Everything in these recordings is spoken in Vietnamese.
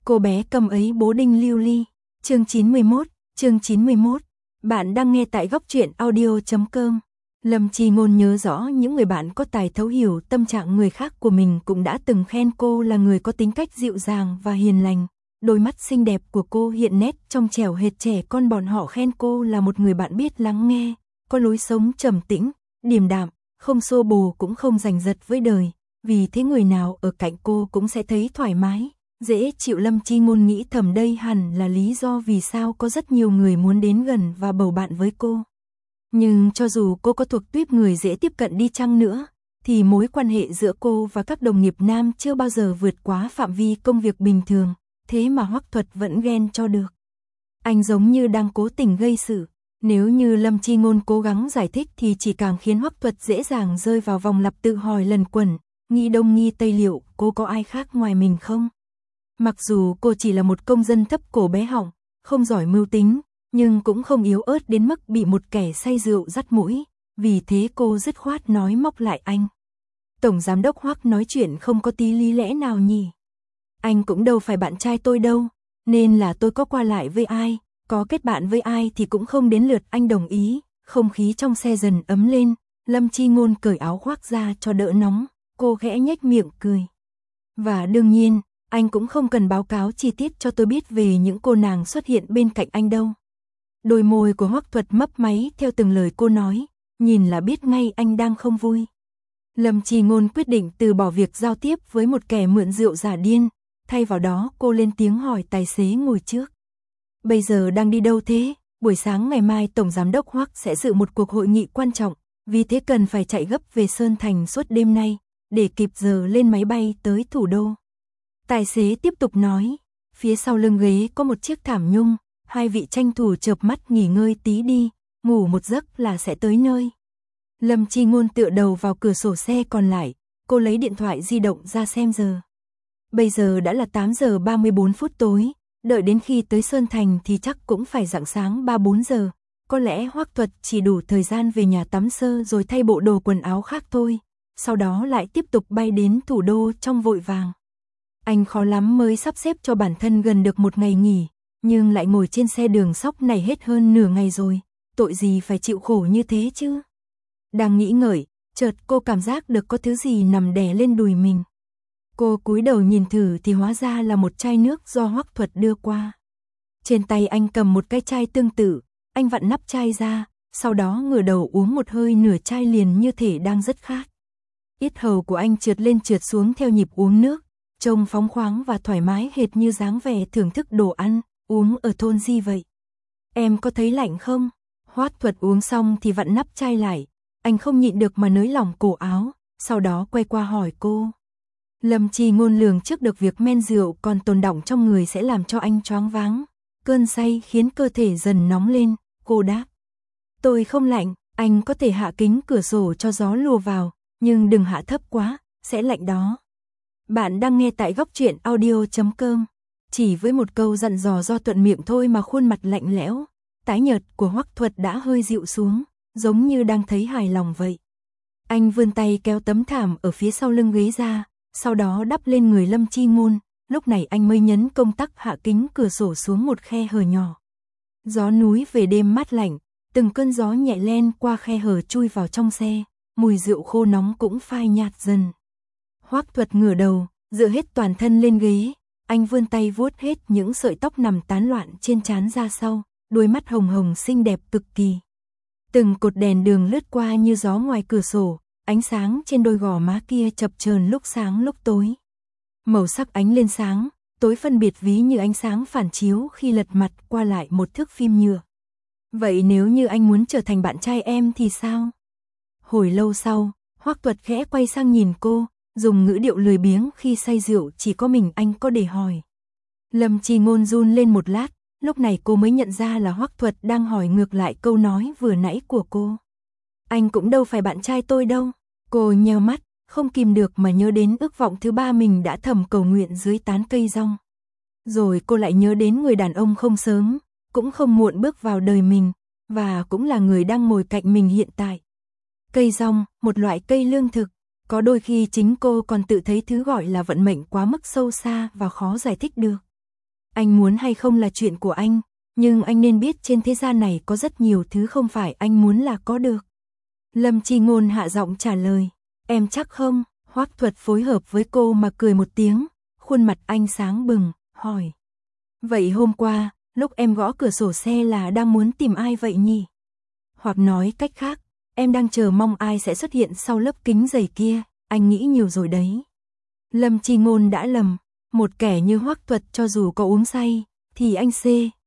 Cô bé cầm ấy bố đinh lưu ly. Chương 91. Bạn đang nghe tại góc truyện audio.com. Lâm Chi Ngôn nhớ rõ những người bạn có tài thấu hiểu tâm trạng người khác của mình cũng đã từng khen cô là người có tính cách dịu dàng và hiền lành. Đôi mắt xinh đẹp của cô hiện nét trong trẻo hệt trẻ con, bọn họ khen cô là một người bạn biết lắng nghe, có lối sống trầm tĩnh, điềm đạm, không xô bồ cũng không giành giật với đời. Vì thế người nào ở cạnh cô cũng sẽ thấy thoải mái, dễ chịu. Lâm Chi Ngôn nghĩ thầm đây hẳn là lý do vì sao có rất nhiều người muốn đến gần và bầu bạn với cô. Nhưng cho dù cô có thuộc tuýp người dễ tiếp cận đi chăng nữa, thì mối quan hệ giữa cô và các đồng nghiệp nam chưa bao giờ vượt quá phạm vi công việc bình thường, thế mà Hoắc Thuật vẫn ghen cho được. Anh giống như đang cố tình gây sự, nếu như Lâm Chi Ngôn cố gắng giải thích thì chỉ càng khiến Hoắc Thuật dễ dàng rơi vào vòng lặp tự hỏi lần quẩn, nghi đông nghi tây, liệu cô có ai khác ngoài mình không? Mặc dù cô chỉ là một công dân thấp cổ bé họng, không giỏi mưu tính, nhưng cũng không yếu ớt đến mức bị một kẻ say rượu dắt mũi, vì thế cô dứt khoát nói móc lại anh. Tổng giám đốc Hoắc nói chuyện không có tí lý lẽ nào nhỉ? Anh cũng đâu phải bạn trai tôi đâu, nên là tôi có qua lại với ai, có kết bạn với ai thì cũng không đến lượt anh đồng ý. Không khí trong xe dần ấm lên, Lâm Chi Ngôn cởi áo khoác ra cho đỡ nóng, cô khẽ nhếch miệng cười. Và đương nhiên, anh cũng không cần báo cáo chi tiết cho tôi biết về những cô nàng xuất hiện bên cạnh anh đâu. Đôi môi của Hoắc Thuật mấp máy theo từng lời cô nói, nhìn là biết ngay anh đang không vui. Lâm Chi Ngôn quyết định từ bỏ việc giao tiếp với một kẻ mượn rượu giả điên, thay vào đó cô lên tiếng hỏi tài xế ngồi trước. Bây giờ đang đi đâu thế? Buổi sáng ngày mai Tổng Giám đốc Hoắc sẽ dự một cuộc hội nghị quan trọng, vì thế cần phải chạy gấp về Sơn Thành suốt đêm nay, để kịp giờ lên máy bay tới thủ đô. Tài xế tiếp tục nói, phía sau lưng ghế có một chiếc thảm nhung, hai vị tranh thủ chợp mắt nghỉ ngơi tí đi, ngủ một giấc là sẽ tới nơi. Lâm Chi Ngôn tựa đầu vào cửa sổ xe còn lại, cô lấy điện thoại di động ra xem giờ. Bây giờ đã là 8 giờ 34 phút tối, đợi đến khi tới Sơn Thành thì chắc cũng phải rạng sáng 3-4 giờ. Có lẽ Hoắc Thuật chỉ đủ thời gian về nhà tắm sơ rồi thay bộ đồ quần áo khác thôi, sau đó lại tiếp tục bay đến thủ đô trong vội vàng. Anh khó lắm mới sắp xếp cho bản thân gần được một ngày nghỉ, nhưng lại ngồi trên xe đường sóc này hết hơn nửa ngày rồi, tội gì phải chịu khổ như thế chứ. Đang nghĩ ngợi, chợt cô cảm giác được có thứ gì nằm đè lên đùi mình. Cô cúi đầu nhìn thử thì hóa ra là một chai nước do Hoắc Thuật đưa qua. Trên tay anh cầm một cái chai tương tự, anh vặn nắp chai ra, sau đó ngửa đầu uống một hơi nửa chai liền như thể đang rất khát. Yết hầu của anh trượt lên trượt xuống theo nhịp uống nước, trông phóng khoáng và thoải mái hệt như dáng vẻ thưởng thức đồ ăn, uống ở thôn Di vậy. Em có thấy lạnh không? Hoắc Thuật uống xong thì vặn nắp chai lại, anh không nhịn được mà nới lỏng cổ áo, sau đó quay qua hỏi cô. Lâm Chi Ngôn lường trước được việc men rượu còn tồn đọng trong người sẽ làm cho anh choáng váng, cơn say khiến cơ thể dần nóng lên, cô đáp. Tôi không lạnh, anh có thể hạ kính cửa sổ cho gió lùa vào, nhưng đừng hạ thấp quá, sẽ lạnh đó. Bạn đang nghe tại góc truyện audio.com. Chỉ với một câu dặn dò do thuận miệng thôi mà khuôn mặt lạnh lẽo, tái nhợt của Hoắc Thuật đã hơi dịu xuống, giống như đang thấy hài lòng vậy. Anh vươn tay kéo tấm thảm ở phía sau lưng ghế ra, sau đó đắp lên người Lâm Chi Ngôn, lúc này anh mới nhấn công tắc hạ kính cửa sổ xuống một khe hở nhỏ. Gió núi về đêm mát lạnh, từng cơn gió nhẹ len qua khe hở chui vào trong xe, mùi rượu khô nóng cũng phai nhạt dần. Hoắc Thuật ngửa đầu, dựa hết toàn thân lên ghế, anh vươn tay vuốt hết những sợi tóc nằm tán loạn trên trán ra sau, đôi mắt hồng hồng xinh đẹp cực kỳ. Từng cột đèn đường lướt qua như gió ngoài cửa sổ, ánh sáng trên đôi gò má kia chập chờn lúc sáng lúc tối. Màu sắc ánh lên sáng, tối phân biệt ví như ánh sáng phản chiếu khi lật mặt qua lại một thước phim nhựa. Vậy nếu như anh muốn trở thành bạn trai em thì sao? Hồi lâu sau, Hoắc Thuật khẽ quay sang nhìn cô, dùng ngữ điệu lười biếng khi say rượu chỉ có mình anh có để hỏi. Lâm Chi Ngôn run lên một lát, lúc này cô mới nhận ra là Hoắc Thuật đang hỏi ngược lại câu nói vừa nãy của cô. Anh cũng đâu phải bạn trai tôi đâu. Cô nheo mắt, không kìm được mà nhớ đến ước vọng thứ ba mình đã thầm cầu nguyện dưới tán cây rong. Rồi cô lại nhớ đến người đàn ông không sớm, cũng không muộn bước vào đời mình, và cũng là người đang ngồi cạnh mình hiện tại. Cây rong, một loại cây lương thực, có đôi khi chính cô còn tự thấy thứ gọi là vận mệnh quá mức sâu xa và khó giải thích được. Anh muốn hay không là chuyện của anh, nhưng anh nên biết trên thế gian này có rất nhiều thứ không phải anh muốn là có được. Lâm Chi Ngôn hạ giọng trả lời, em chắc không? Hoắc Thuật phối hợp với cô mà cười một tiếng, khuôn mặt anh sáng bừng, hỏi. Vậy hôm qua, lúc em gõ cửa sổ xe là đang muốn tìm ai vậy nhỉ? Hoặc nói cách khác, em đang chờ mong ai sẽ xuất hiện sau lớp kính dày kia, anh nghĩ nhiều rồi đấy. Lâm Chi Ngôn đã lầm, một kẻ như Hoắc Thuật cho dù có uống say, thì anh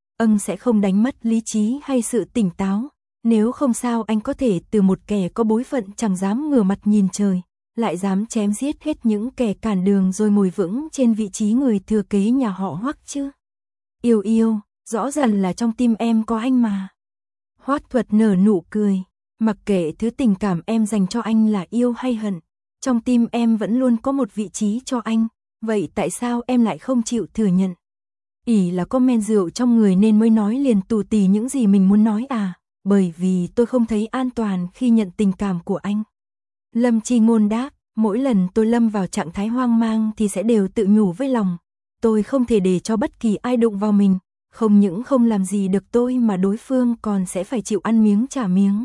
sẽ không đánh mất lý trí hay sự tỉnh táo. Nếu không sao anh có thể từ một kẻ có bối phận chẳng dám ngửa mặt nhìn trời, lại dám chém giết hết những kẻ cản đường rồi ngồi vững trên vị trí người thừa kế nhà họ Hoắc chứ. Yêu yêu, rõ ràng là trong tim em có anh mà. Hoắc Thuật nở nụ cười, mặc kệ thứ tình cảm em dành cho anh là yêu hay hận, trong tim em vẫn luôn có một vị trí cho anh, vậy tại sao em lại không chịu thừa nhận? Ỷ là có men rượu trong người nên mới nói liền tù tì những gì mình muốn nói à? Bởi vì tôi không thấy an toàn khi nhận tình cảm của anh. Lâm Chi Ngôn đáp, mỗi lần tôi lâm vào trạng thái hoang mang thì sẽ đều tự nhủ với lòng. Tôi không thể để cho bất kỳ ai đụng vào mình, không những không làm gì được tôi mà đối phương còn sẽ phải chịu ăn miếng trả miếng.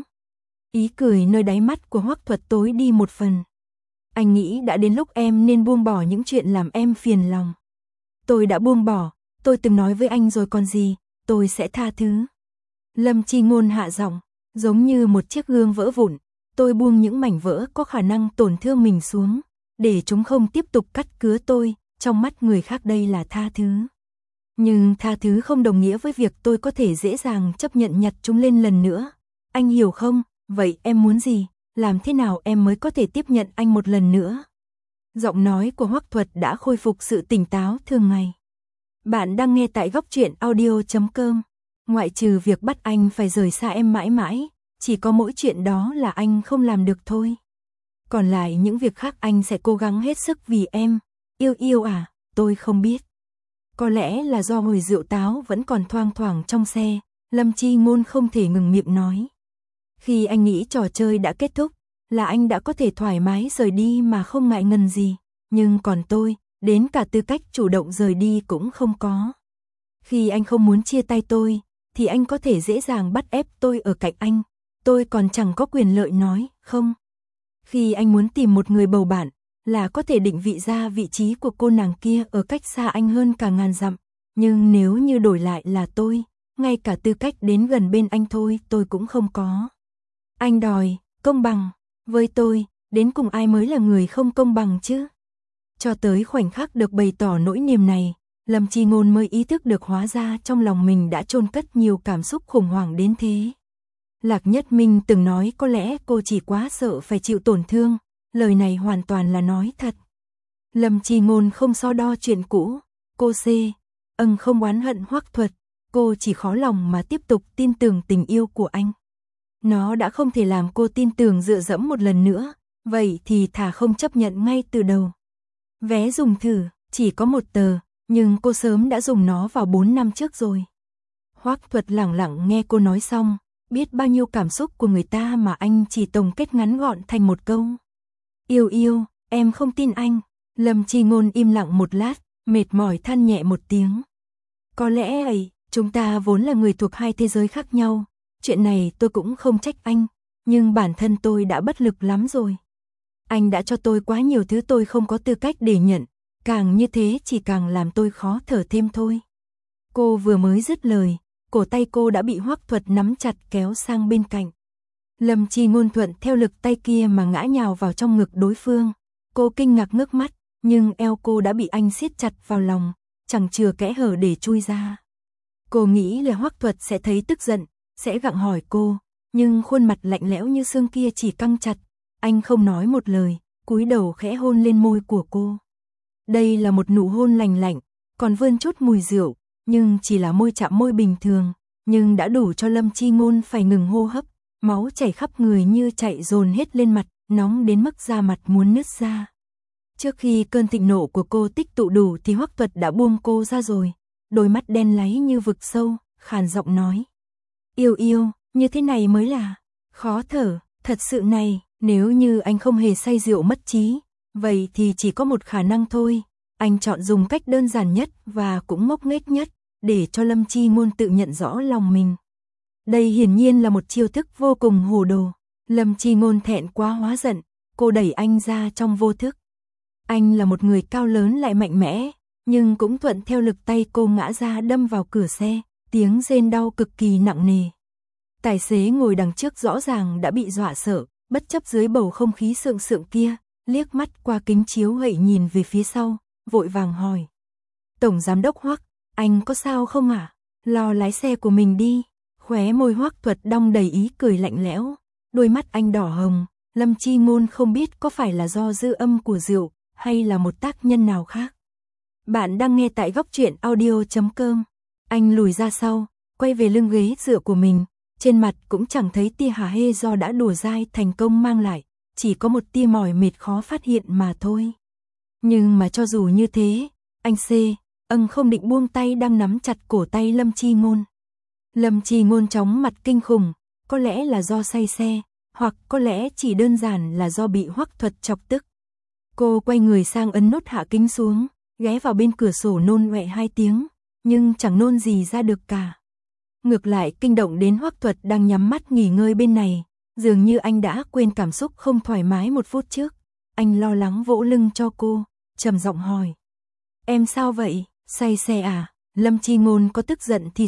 Ý cười nơi đáy mắt của Hoắc Thuật tối đi một phần. Anh nghĩ đã đến lúc em nên buông bỏ những chuyện làm em phiền lòng. Tôi đã buông bỏ, tôi từng nói với anh rồi còn gì, tôi sẽ tha thứ. Lâm Chi Ngôn hạ giọng, giống như một chiếc gương vỡ vụn, tôi buông những mảnh vỡ có khả năng tổn thương mình xuống, để chúng không tiếp tục cắt cứa tôi, trong mắt người khác đây là tha thứ. Nhưng tha thứ không đồng nghĩa với việc tôi có thể dễ dàng chấp nhận nhặt chúng lên lần nữa. Anh hiểu không? Vậy em muốn gì? Làm thế nào em mới có thể tiếp nhận anh một lần nữa? Giọng nói của Hoắc Thuật đã khôi phục sự tỉnh táo thường ngày. Bạn đang nghe tại Góc Truyện Audio.com. Ngoại trừ việc bắt anh phải rời xa em mãi mãi, chỉ có mỗi chuyện đó là anh không làm được thôi. Còn lại những việc khác anh sẽ cố gắng hết sức vì em. Yêu yêu à, tôi không biết. Có lẽ là do mùi rượu táo vẫn còn thoang thoảng trong xe, Lâm Chi Ngôn không thể ngừng miệng nói. Khi anh nghĩ trò chơi đã kết thúc, là anh đã có thể thoải mái rời đi mà không ngại ngần gì. Nhưng còn tôi, đến cả tư cách chủ động rời đi cũng không có. Khi anh không muốn chia tay tôi, thì anh có thể dễ dàng bắt ép tôi ở cạnh anh. Tôi còn chẳng có quyền lợi nói, không. Khi anh muốn tìm một người bầu bạn, là có thể định vị ra vị trí của cô nàng kia ở cách xa anh hơn cả ngàn dặm. Nhưng nếu như đổi lại là tôi, ngay cả tư cách đến gần bên anh thôi tôi cũng không có. Anh đòi công bằng, với tôi, đến cùng ai mới là người không công bằng chứ? Cho tới khoảnh khắc được bày tỏ nỗi niềm này, Lâm Chi Ngôn mới ý thức được hóa ra trong lòng mình đã chôn cất nhiều cảm xúc khủng hoảng đến thế. Lạc Nhất Minh từng nói có lẽ cô chỉ quá sợ phải chịu tổn thương, lời này hoàn toàn là nói thật. Lâm Chi Ngôn không so đo chuyện cũ, cô không oán hận Hoắc Thuật, cô chỉ khó lòng mà tiếp tục tin tưởng tình yêu của anh. Nó đã không thể làm cô tin tưởng dựa dẫm một lần nữa, vậy thì thà không chấp nhận ngay từ đầu. Vé dùng thử, chỉ có một tờ, nhưng cô sớm đã dùng nó vào 4 năm trước rồi. Hoắc Thuật lẳng lặng nghe cô nói xong, biết bao nhiêu cảm xúc của người ta mà anh chỉ tổng kết ngắn gọn thành một câu. Yêu yêu, em không tin anh. Lâm Chi Ngôn im lặng một lát, mệt mỏi than nhẹ một tiếng. Có lẽ chúng ta vốn là người thuộc hai thế giới khác nhau, chuyện này tôi cũng không trách anh, nhưng bản thân tôi đã bất lực lắm rồi. Anh đã cho tôi quá nhiều thứ tôi không có tư cách để nhận, càng như thế chỉ càng làm tôi khó thở thêm thôi. Cô vừa mới dứt lời, cổ tay cô đã bị Hoắc Thuật nắm chặt kéo sang bên cạnh. Lâm Chi Ngôn thuận theo lực tay kia mà ngã nhào vào trong ngực đối phương. Cô kinh ngạc ngước mắt, nhưng eo cô đã bị anh siết chặt vào lòng, chẳng chừa kẽ hở để chui ra. Cô nghĩ là Hoắc Thuật sẽ thấy tức giận, sẽ gặng hỏi cô, nhưng khuôn mặt lạnh lẽo như xương kia chỉ căng chặt. Anh không nói một lời, cúi đầu khẽ hôn lên môi của cô. Đây là một nụ hôn lành lạnh, còn vươn chút mùi rượu, nhưng chỉ là môi chạm môi bình thường, nhưng đã đủ cho Lâm Chi Ngôn phải ngừng hô hấp, máu chảy khắp người như chạy dồn hết lên mặt, nóng đến mức da mặt muốn nứt ra. Trước khi cơn thịnh nộ của cô tích tụ đủ thì Hoắc Thuật đã buông cô ra rồi, đôi mắt đen láy như vực sâu, khàn giọng nói. Yêu yêu, như thế này mới là khó thở, thật sự này, nếu như anh không hề say rượu mất trí, vậy thì chỉ có một khả năng thôi, Anh chọn dùng cách đơn giản nhất và cũng ngốc nghếch nhất để cho Lâm Chi Ngôn tự nhận rõ lòng mình. Đây hiển nhiên là một chiêu thức vô cùng hồ đồ. Lâm Chi Ngôn thẹn quá hóa giận, cô đẩy anh ra trong vô thức. Anh là một người cao lớn lại mạnh mẽ, nhưng cũng thuận theo lực tay cô ngã ra đâm vào cửa xe, tiếng rên đau cực kỳ nặng nề. Tài xế ngồi đằng trước rõ ràng đã bị dọa sợ, bất chấp dưới bầu không khí sượng sượng kia, liếc mắt qua kính chiếu hậu nhìn về phía sau, vội vàng hỏi. Tổng giám đốc Hoắc, anh có sao không ạ? Lo lái xe của mình đi. Khóe môi Hoắc Thuật đong đầy ý cười lạnh lẽo, đôi mắt anh đỏ hồng. Lâm Chi Ngôn không biết có phải là do dư âm của rượu hay là một tác nhân nào khác. Bạn đang nghe tại góc truyện audio.com. Anh lùi ra sau, quay về lưng ghế dựa của mình, trên mặt cũng chẳng thấy tia hả hê do đã đùa dai thành công mang lại, chỉ có một tia mỏi mệt khó phát hiện mà thôi. Nhưng mà cho dù như thế, anh không định buông tay đang nắm chặt cổ tay Lâm Chi Ngôn. Lâm Chi Ngôn chóng mặt kinh khủng, có lẽ là do say xe, hoặc có lẽ chỉ đơn giản là do bị Hoắc Thuật chọc tức. Cô quay người sang ấn nút hạ kính xuống, ghé vào bên cửa sổ nôn ọe 2 tiếng, nhưng chẳng nôn gì ra được cả. Ngược lại kinh động đến Hoắc Thuật đang nhắm mắt nghỉ ngơi bên này, dường như anh đã quên cảm xúc không thoải mái một phút trước. Anh lo lắng vỗ lưng cho cô, trầm giọng hỏi. Em sao vậy, say xe à? Lâm Chi Ngôn có tức giận thì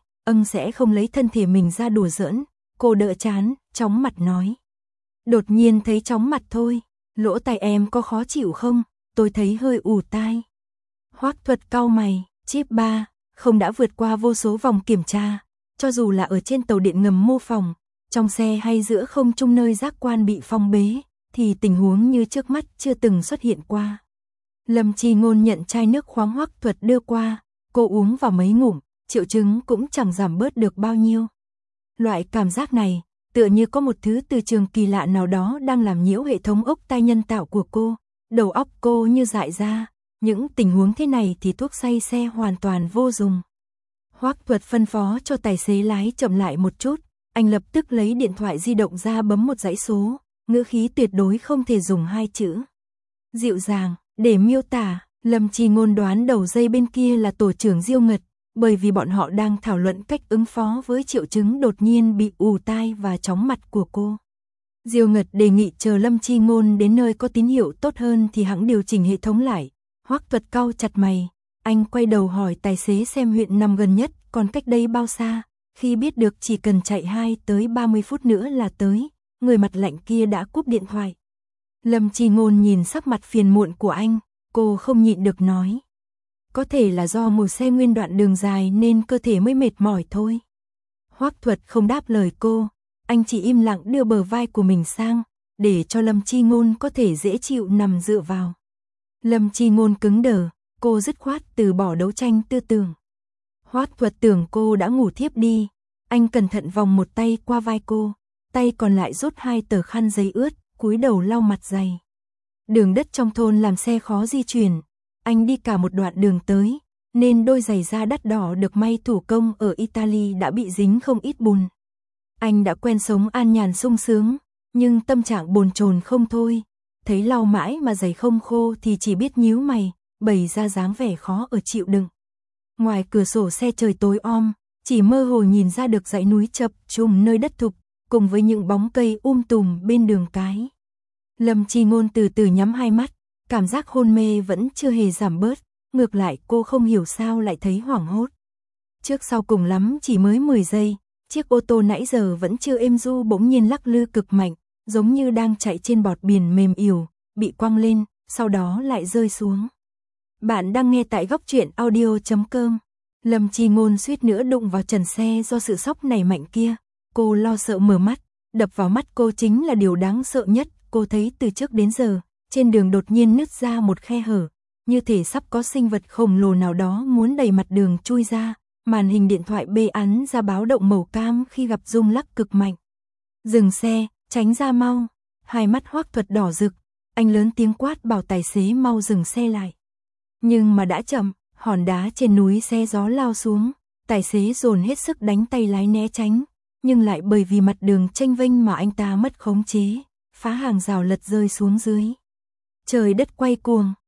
sẽ không lấy thân thể mình ra đùa giỡn. Cô đỡ chán, chóng mặt nói. Đột nhiên thấy chóng mặt thôi, lỗ tai em có khó chịu không? Tôi thấy hơi ù tai. Hoắc Thuật cau mày, chip 3, không đã vượt qua vô số vòng kiểm tra, cho dù là ở trên tàu điện ngầm mô phỏng, trong xe hay giữa không trung nơi giác quan bị phong bế, thì tình huống như trước mắt chưa từng xuất hiện qua. Lâm Chi Ngôn nhận chai nước khoáng Hoắc Thuật đưa qua, cô uống vào mấy ngụm, triệu chứng cũng chẳng giảm bớt được bao nhiêu. Loại cảm giác này, tựa như có một thứ từ trường kỳ lạ nào đó đang làm nhiễu hệ thống ốc tai nhân tạo của cô, đầu óc cô như dại ra, những tình huống thế này thì thuốc say xe hoàn toàn vô dụng. Hoắc Thuật phân phó cho tài xế lái chậm lại một chút, anh lập tức lấy điện thoại di động ra bấm một dãy số, ngữ khí tuyệt đối không thể dùng 2 chữ. Dịu dàng, để miêu tả, Lâm Chi Ngôn đoán đầu dây bên kia là tổ trưởng Diêu Ngật, bởi vì bọn họ đang thảo luận cách ứng phó với triệu chứng đột nhiên bị ù tai và chóng mặt của cô. Diêu Ngật đề nghị chờ Lâm Chi Ngôn đến nơi có tín hiệu tốt hơn thì hãng điều chỉnh hệ thống lại. Hoắc Thuật cau chặt mày, anh quay đầu hỏi tài xế xem huyện nằm gần nhất còn cách đây bao xa, khi biết được chỉ cần chạy 2 tới 30 phút nữa là tới, người mặt lạnh kia đã cúp điện thoại. Lâm Chi Ngôn nhìn sắc mặt phiền muộn của anh, cô không nhịn được nói. Có thể là do ngồi xe nguyên đoạn đường dài nên cơ thể mới mệt mỏi thôi. Hoắc Thuật không đáp lời cô, anh chỉ im lặng đưa bờ vai của mình sang, để cho Lâm Chi Ngôn có thể dễ chịu nằm dựa vào. Lâm Chi Ngôn cứng đờ, cô dứt khoát từ bỏ đấu tranh tư tưởng. Hoắc Thuật tưởng cô đã ngủ thiếp đi, anh cẩn thận vòng một tay qua vai cô, tay còn lại rút 2 tờ khăn giấy ướt, cúi đầu lau mặt dày. Đường đất trong thôn làm xe khó di chuyển, anh đi cả một đoạn đường tới, nên đôi giày da đắt đỏ được may thủ công ở Italy đã bị dính không ít bùn. Anh đã quen sống an nhàn sung sướng, nhưng tâm trạng bồn chồn không thôi, thấy lau mãi mà giày không khô thì chỉ biết nhíu mày, bày ra dáng vẻ khó ở chịu đựng. Ngoài cửa sổ xe trời tối om, chỉ mơ hồ nhìn ra được dãy núi chập trùng nơi đất thục, cùng với những bóng cây tùm bên đường cái. Lâm Chi Ngôn từ từ nhắm hai mắt, cảm giác hôn mê vẫn chưa hề giảm bớt, ngược lại cô không hiểu sao lại thấy hoảng hốt. Trước sau cùng lắm chỉ mới 10 giây, chiếc ô tô nãy giờ vẫn chưa êm du bỗng nhiên lắc lư cực mạnh, giống như đang chạy trên bọt biển mềm ỉu, bị quăng lên, sau đó lại rơi xuống. Bạn đang nghe tại góc truyện audio.com. Lâm Chi Ngôn suýt nữa đụng vào trần xe do sự sốc này mạnh kia, cô lo sợ mở mắt, đập vào mắt cô chính là điều đáng sợ nhất cô thấy từ trước đến giờ. Trên đường đột nhiên nứt ra một khe hở, như thể sắp có sinh vật khổng lồ nào đó muốn đẩy mặt đường chui ra, màn hình điện thoại bê ắn ra báo động màu cam khi gặp rung lắc cực mạnh. Dừng xe, tránh ra mau, hai mắt Hoắc Thuật đỏ rực, anh lớn tiếng quát bảo tài xế mau dừng xe lại. Nhưng mà đã chậm, hòn đá trên núi xe gió lao xuống, tài xế dồn hết sức đánh tay lái né tránh, nhưng lại bởi vì mặt đường chênh vênh mà anh ta mất khống chế, phá hàng rào lật rơi xuống dưới. Trời đất quay cuồng,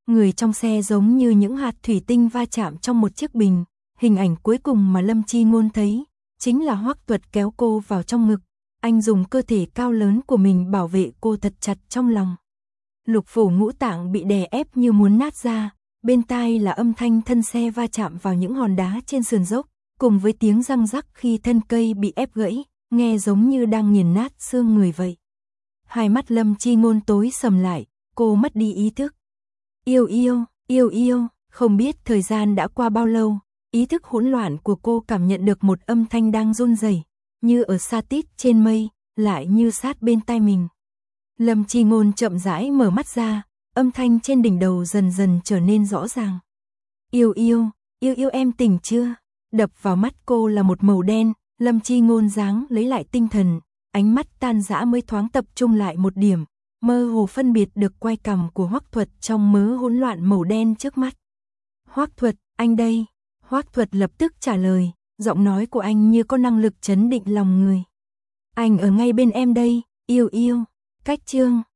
Người trong xe giống như những hạt thủy tinh va chạm trong một chiếc bình. Hình ảnh cuối cùng mà Lâm Chi Ngôn thấy chính là Hoắc Tuật kéo cô vào trong ngực. Anh dùng cơ thể cao lớn của mình bảo vệ cô thật chặt trong lòng. Lục phủ ngũ tạng bị đè ép như muốn nát ra. Bên tai là âm thanh thân xe va chạm vào những hòn đá trên sườn dốc, cùng với tiếng răng rắc khi thân cây bị ép gãy, nghe giống như đang nghiền nát xương người vậy. Hai mắt Lâm Chi Ngôn tối sầm lại, cô mất đi ý thức. Yêu yêu, không biết thời gian đã qua bao lâu, ý thức hỗn loạn của cô cảm nhận được một âm thanh đang run rẩy, như ở xa tít trên mây, lại như sát bên tai mình. Lâm Chi Ngôn chậm rãi mở mắt ra, âm thanh trên đỉnh đầu dần dần trở nên rõ ràng. Yêu em tỉnh chưa? Đập vào mắt cô là một màu đen, Lâm Chi Ngôn dáng lấy lại tinh thần, ánh mắt tan rã mới thoáng tập trung lại một điểm, mơ hồ phân biệt được quai cằm của Hoắc Tuật trong mớ hỗn loạn màu đen trước mắt. Hoắc Tuật, anh đây. Hoắc Tuật lập tức trả lời, giọng nói của anh như có năng lực chấn định lòng người. Anh ở ngay bên em đây, yêu. Cách chương